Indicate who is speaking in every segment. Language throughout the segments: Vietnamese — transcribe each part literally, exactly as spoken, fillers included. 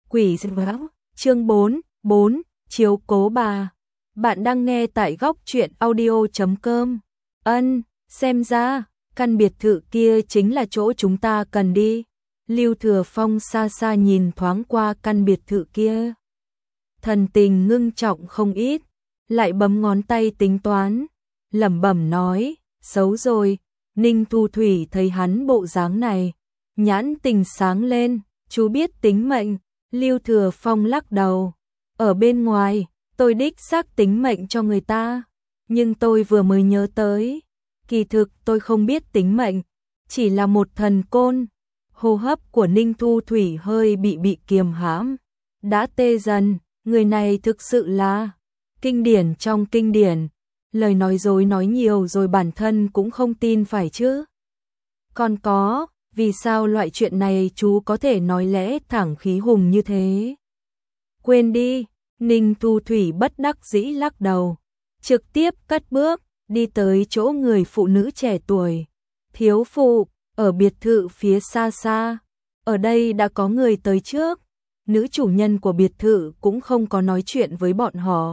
Speaker 1: Quỷ dị báo, chương bốn, bốn, chiếu cố bà. Bạn đang nghe tại góc truyện audio chấm com. Ân, xem ra, căn biệt thự kia chính là chỗ chúng ta cần đi. Lưu Thừa Phong xa xa nhìn thoáng qua căn biệt thự kia. Thần tình ngưng trọng không ít, lại bấm ngón tay tính toán, lẩm bẩm nói, xấu rồi. Ninh Thu Thủy thấy hắn bộ dáng này, nhãn tình sáng lên, chú biết tính mệnh. Lưu Thừa Phong lắc đầu, ở bên ngoài, tôi đích xác tính mệnh cho người ta, nhưng tôi vừa mới nhớ tới, kỳ thực tôi không biết tính mệnh, chỉ là một thần côn. Hô hấp của Ninh Thu Thủy hơi bị bị kiềm hãm, đã tê dần, người này thực sự là kinh điển trong kinh điển, lời nói dối nói nhiều rồi bản thân cũng không tin phải chứ. Còn có, vì sao loại chuyện này chú có thể nói lẽ thẳng khí hùng như thế? Quên đi, Ninh Thu Thủy bất đắc dĩ lắc đầu, trực tiếp cất bước, đi tới chỗ người phụ nữ trẻ tuổi. Thiếu phụ, ở biệt thự phía xa xa, ở đây đã có người tới trước, nữ chủ nhân của biệt thự cũng không có nói chuyện với bọn họ,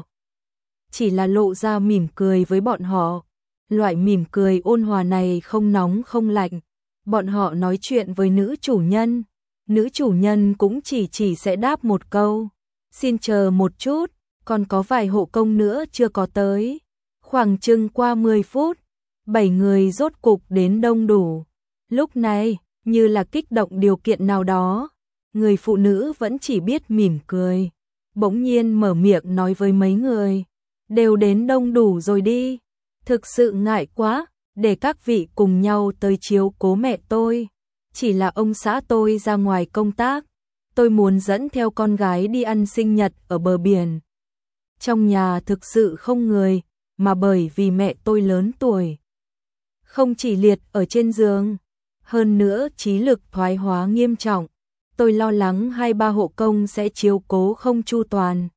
Speaker 1: chỉ là lộ ra mỉm cười với bọn họ. Loại mỉm cười ôn hòa này không nóng không lạnh. Bọn họ nói chuyện với nữ chủ nhân, nữ chủ nhân cũng chỉ chỉ sẽ đáp một câu, xin chờ một chút, còn có vài hộ công nữa chưa có tới. Khoảng chừng qua mười phút, bảy người rốt cục đến đông đủ. Lúc này, như là kích động điều kiện nào đó, người phụ nữ vẫn chỉ biết mỉm cười, bỗng nhiên mở miệng nói với mấy người, đều đến đông đủ rồi đi, thực sự ngại quá, để các vị cùng nhau tới chiếu cố mẹ tôi. Chỉ là ông xã tôi ra ngoài công tác, tôi muốn dẫn theo con gái đi ăn sinh nhật ở bờ biển. Trong nhà thực sự không người, mà bởi vì mẹ tôi lớn tuổi, không chỉ liệt ở trên giường, hơn nữa trí lực thoái hóa nghiêm trọng, tôi lo lắng hai ba hộ công sẽ chiếu cố không chu toàn.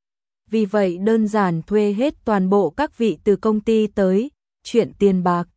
Speaker 1: Vì vậy đơn giản thuê hết toàn bộ các vị từ công ty tới, chuyện tiền bạc.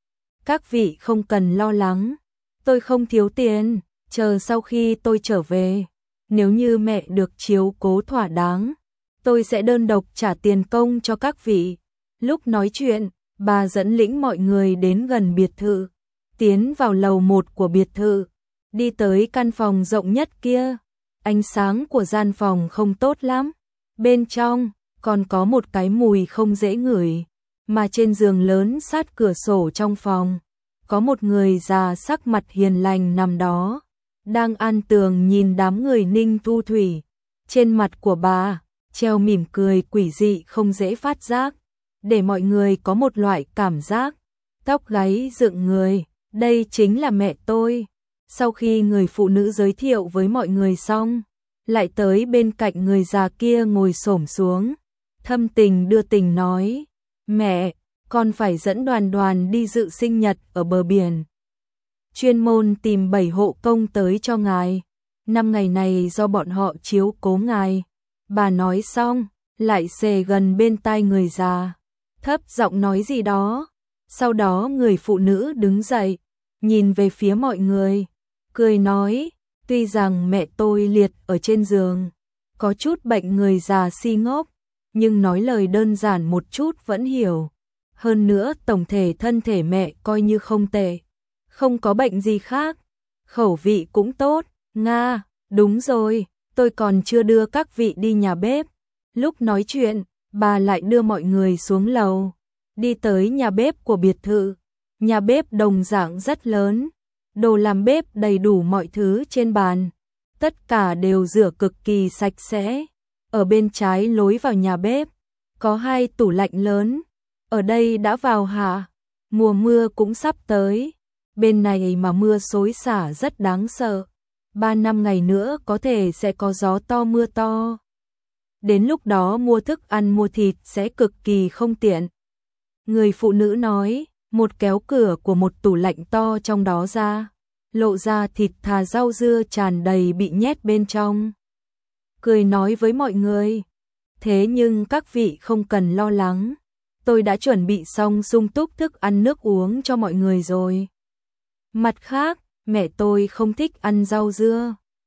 Speaker 1: Các vị không cần lo lắng, tôi không thiếu tiền, chờ sau khi tôi trở về, nếu như mẹ được chiếu cố thỏa đáng, tôi sẽ đơn độc trả tiền công cho các vị. Lúc nói chuyện, bà dẫn lĩnh mọi người đến gần biệt thự, tiến vào lầu một của biệt thự, đi tới căn phòng rộng nhất kia. Ánh sáng của gian phòng không tốt lắm, bên trong còn có một cái mùi không dễ ngửi. Mà trên giường lớn sát cửa sổ trong phòng, có một người già sắc mặt hiền lành nằm đó, đang an tường nhìn đám người Ninh Thu Thủy. Trên mặt của bà, treo mỉm cười quỷ dị không dễ phát giác, để mọi người có một loại cảm giác, tóc gáy dựng người, đây chính là mẹ tôi. Sau khi người phụ nữ giới thiệu với mọi người xong, lại tới bên cạnh người già kia ngồi xổm xuống, thâm tình đưa tình nói, mẹ, con phải dẫn Đoàn Đoàn đi dự sinh nhật ở bờ biển. Chuyên môn tìm bảy hộ công tới cho ngài. Năm ngày này do bọn họ chiếu cố ngài. Bà nói xong, lại xề gần bên tai người già, thấp giọng nói gì đó. Sau đó người phụ nữ đứng dậy, nhìn về phía mọi người, cười nói, tuy rằng mẹ tôi liệt ở trên giường, có chút bệnh người già si ngốc, nhưng nói lời đơn giản một chút vẫn hiểu. Hơn nữa tổng thể thân thể mẹ coi như không tệ, không có bệnh gì khác, khẩu vị cũng tốt. Nga, đúng rồi, tôi còn chưa đưa các vị đi nhà bếp. Lúc nói chuyện, bà lại đưa mọi người xuống lầu, đi tới nhà bếp của biệt thự. Nhà bếp đồng dạng rất lớn, đồ làm bếp đầy đủ mọi thứ trên bàn, tất cả đều rửa cực kỳ sạch sẽ. Ở bên trái lối vào nhà bếp, có hai tủ lạnh lớn. Ở đây đã vào hạ, mùa mưa cũng sắp tới, bên này mà mưa xối xả rất đáng sợ. Ba năm ngày nữa có thể sẽ có gió to mưa to. Đến lúc đó mua thức ăn mua thịt sẽ cực kỳ không tiện. Người phụ nữ nói, một kéo cửa của một tủ lạnh to trong đó ra, lộ ra thịt thà rau dưa tràn đầy bị nhét bên trong. Cười nói với mọi người, thế nhưng các vị không cần lo lắng. Tôi đã chuẩn bị xong sung túc thức ăn nước uống cho mọi người rồi. Mặt khác, mẹ tôi không thích ăn rau dưa,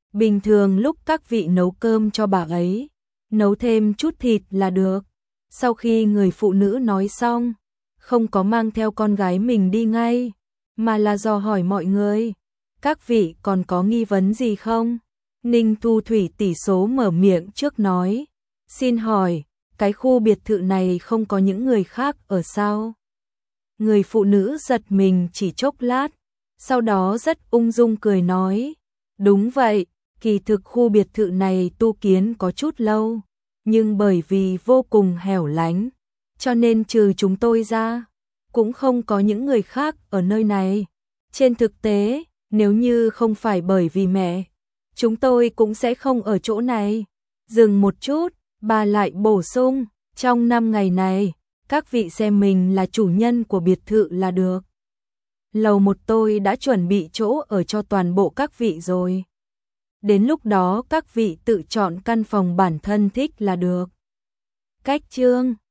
Speaker 1: Bình thường lúc các vị nấu cơm cho bà ấy, nấu thêm chút thịt là được. Sau khi người phụ nữ nói xong, không có mang theo con gái mình đi ngay, mà là dò hỏi mọi người, các vị còn có nghi vấn gì không? Ninh Thu Thủy tỷ số mở miệng trước nói, xin hỏi, cái khu biệt thự này không có những người khác ở sao? Người phụ nữ giật mình chỉ chốc lát, sau đó rất ung dung cười nói, đúng vậy, kỳ thực khu biệt thự này tu kiến có chút lâu, nhưng bởi vì vô cùng hẻo lánh, cho nên trừ chúng tôi ra, cũng không có những người khác ở nơi này. Trên thực tế, nếu như không phải bởi vì mẹ, chúng tôi cũng sẽ không ở chỗ này. Dừng một chút, bà lại bổ sung, trong năm ngày này, các vị xem mình là chủ nhân của biệt thự là được. Lầu một tôi đã chuẩn bị chỗ ở cho toàn bộ các vị rồi. Đến lúc đó các vị tự chọn căn phòng bản thân thích là được. Cách chương